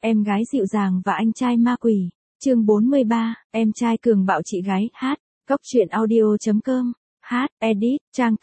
Em gái dịu dàng và anh trai ma quỷ. Chương 43, em trai cường bạo chị gái. Hát. Cốc truyện audio.com. Hát. Edit. Trang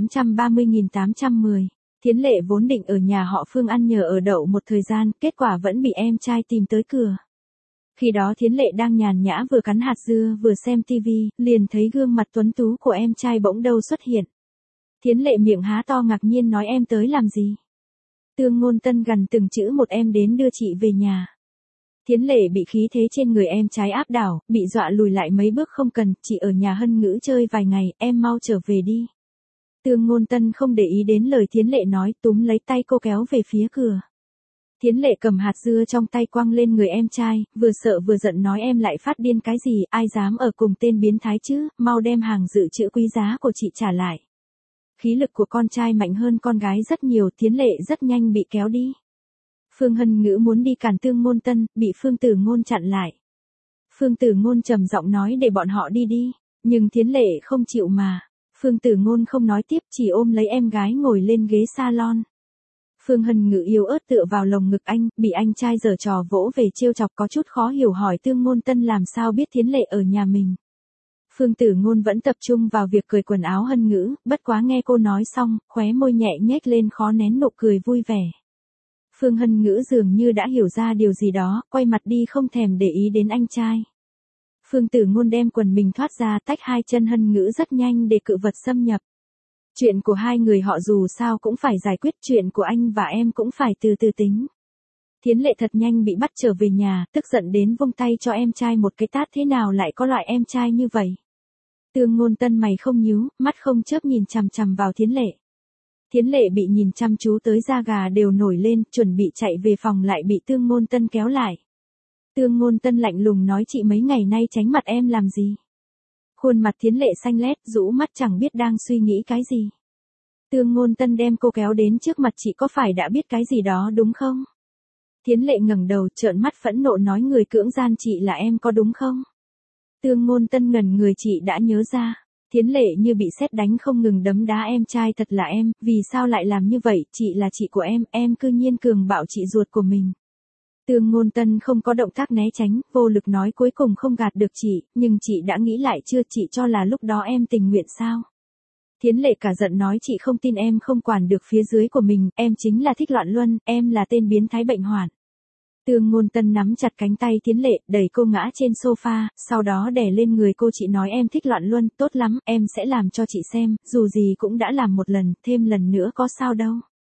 K830810. Thiến Lệ vốn định ở nhà họ Phương ăn nhờ ở đậu một thời gian, kết quả vẫn bị em trai tìm tới cửa. Khi đó Thiến Lệ đang nhàn nhã vừa cắn hạt dưa vừa xem tivi, liền thấy gương mặt tuấn tú của em trai bỗng đâu xuất hiện. Thiến Lệ miệng há to ngạc nhiên nói em tới làm gì? Tương Ngôn Tân gần từng chữ một em đến đưa chị về nhà. Thiến Lệ bị khí thế trên người em trai áp đảo, bị dọa lùi lại mấy bước không cần, chị ở nhà Hân Ngữ chơi vài ngày, em mau trở về đi. Tương Ngôn Tân không để ý đến lời Thiến Lệ nói, túm lấy tay cô kéo về phía cửa. Thiến Lệ cầm hạt dưa trong tay quăng lên người em trai, vừa sợ vừa giận nói em lại phát điên cái gì, ai dám ở cùng tên biến thái chứ, mau đem hàng dự trữ quý giá của chị trả lại. Khí lực của con trai mạnh hơn con gái rất nhiều, Thiến Lệ rất nhanh bị kéo đi. Phương Hân Ngữ muốn đi cản Tương Ngôn Tân, bị Phương Tử Ngôn chặn lại. Phương Tử Ngôn trầm giọng nói để bọn họ đi đi, nhưng Thiến Lệ không chịu mà. Phương Tử Ngôn không nói tiếp, chỉ ôm lấy em gái ngồi lên ghế salon. Phương Hân Ngữ yếu ớt tựa vào lồng ngực anh, bị anh trai giở trò vỗ về trêu chọc có chút khó hiểu hỏi Tương Ngôn Tân làm sao biết Thiến Lệ ở nhà mình. Phương Tử Ngôn vẫn tập trung vào việc cởi quần áo Hân Ngữ, bất quá nghe cô nói xong, khóe môi nhẹ nhếch lên khó nén nụ cười vui vẻ. Phương Hân Ngữ dường như đã hiểu ra điều gì đó, quay mặt đi không thèm để ý đến anh trai. Phương Tử Ngôn đem quần mình thoát ra tách hai chân Hân Ngữ rất nhanh để cự vật xâm nhập. Chuyện của hai người họ dù sao cũng phải giải quyết, chuyện của anh và em cũng phải từ từ tính. Thiến Lệ thật nhanh bị bắt trở về nhà, tức giận đến vung tay cho em trai một cái tát, thế nào lại có loại em trai như vậy. Tương Ngôn Tân mày không nhíu, mắt không chớp nhìn chằm chằm vào Thiến Lệ. Thiến Lệ bị nhìn chăm chú tới da gà đều nổi lên, chuẩn bị chạy về phòng lại bị Tương Ngôn Tân kéo lại. Tương Ngôn Tân lạnh lùng nói chị mấy ngày nay tránh mặt em làm gì? Khuôn mặt Thiến Lệ xanh lét, rũ mắt chẳng biết đang suy nghĩ cái gì. Tương Ngôn Tân đem cô kéo đến trước mặt chị, có phải đã biết cái gì đó đúng không? Thiến Lệ ngẩng đầu trợn mắt phẫn nộ nói người cưỡng gian chị là em có đúng không? Tương Ngôn Tân ngẩn người, chị đã nhớ ra. Thiến Lệ như bị sét đánh không ngừng đấm đá em trai, thật là em, vì sao lại làm như vậy, chị là chị của em cư nhiên cường bạo chị ruột của mình. Tương Ngôn Tân không có động tác né tránh, vô lực nói cuối cùng không gạt được chị, nhưng chị đã nghĩ lại chưa, chị cho là lúc đó em tình nguyện sao? Thiến Lệ cả giận nói chị không tin em không quản được phía dưới của mình, em chính là thích loạn luân, em là tên biến thái bệnh hoạn. Tương Ngôn Tân nắm chặt cánh tay Thiến Lệ, đẩy cô ngã trên sofa, sau đó đè lên người cô, chị nói em thích loạn luân, tốt lắm, em sẽ làm cho chị xem, dù gì cũng đã làm một lần, thêm lần nữa có sao đâu.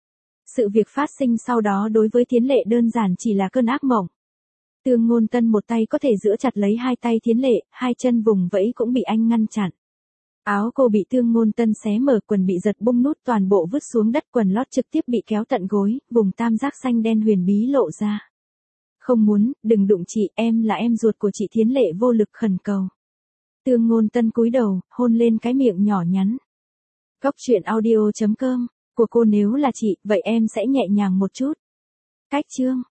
Sự việc phát sinh sau đó đối với Thiến Lệ đơn giản chỉ là cơn ác mộng. Tương Ngôn Tân một tay có thể giữ chặt lấy hai tay Thiến Lệ, hai chân vùng vẫy cũng bị anh ngăn chặn. Áo cô bị Tương Ngôn Tân xé mở, quần bị giật bung nút toàn bộ vứt xuống đất, quần lót trực tiếp bị kéo tận gối, vùng tam giác xanh đen huyền bí lộ ra. Không muốn, đừng đụng chị, em là em ruột của chị. Thiến Lệ vô lực khẩn cầu. Tương Ngôn Tân cúi đầu, hôn lên cái miệng nhỏ nhắn. Cốc truyện audio.com, của cô nếu là chị, vậy em sẽ nhẹ nhàng một chút. Cách chương.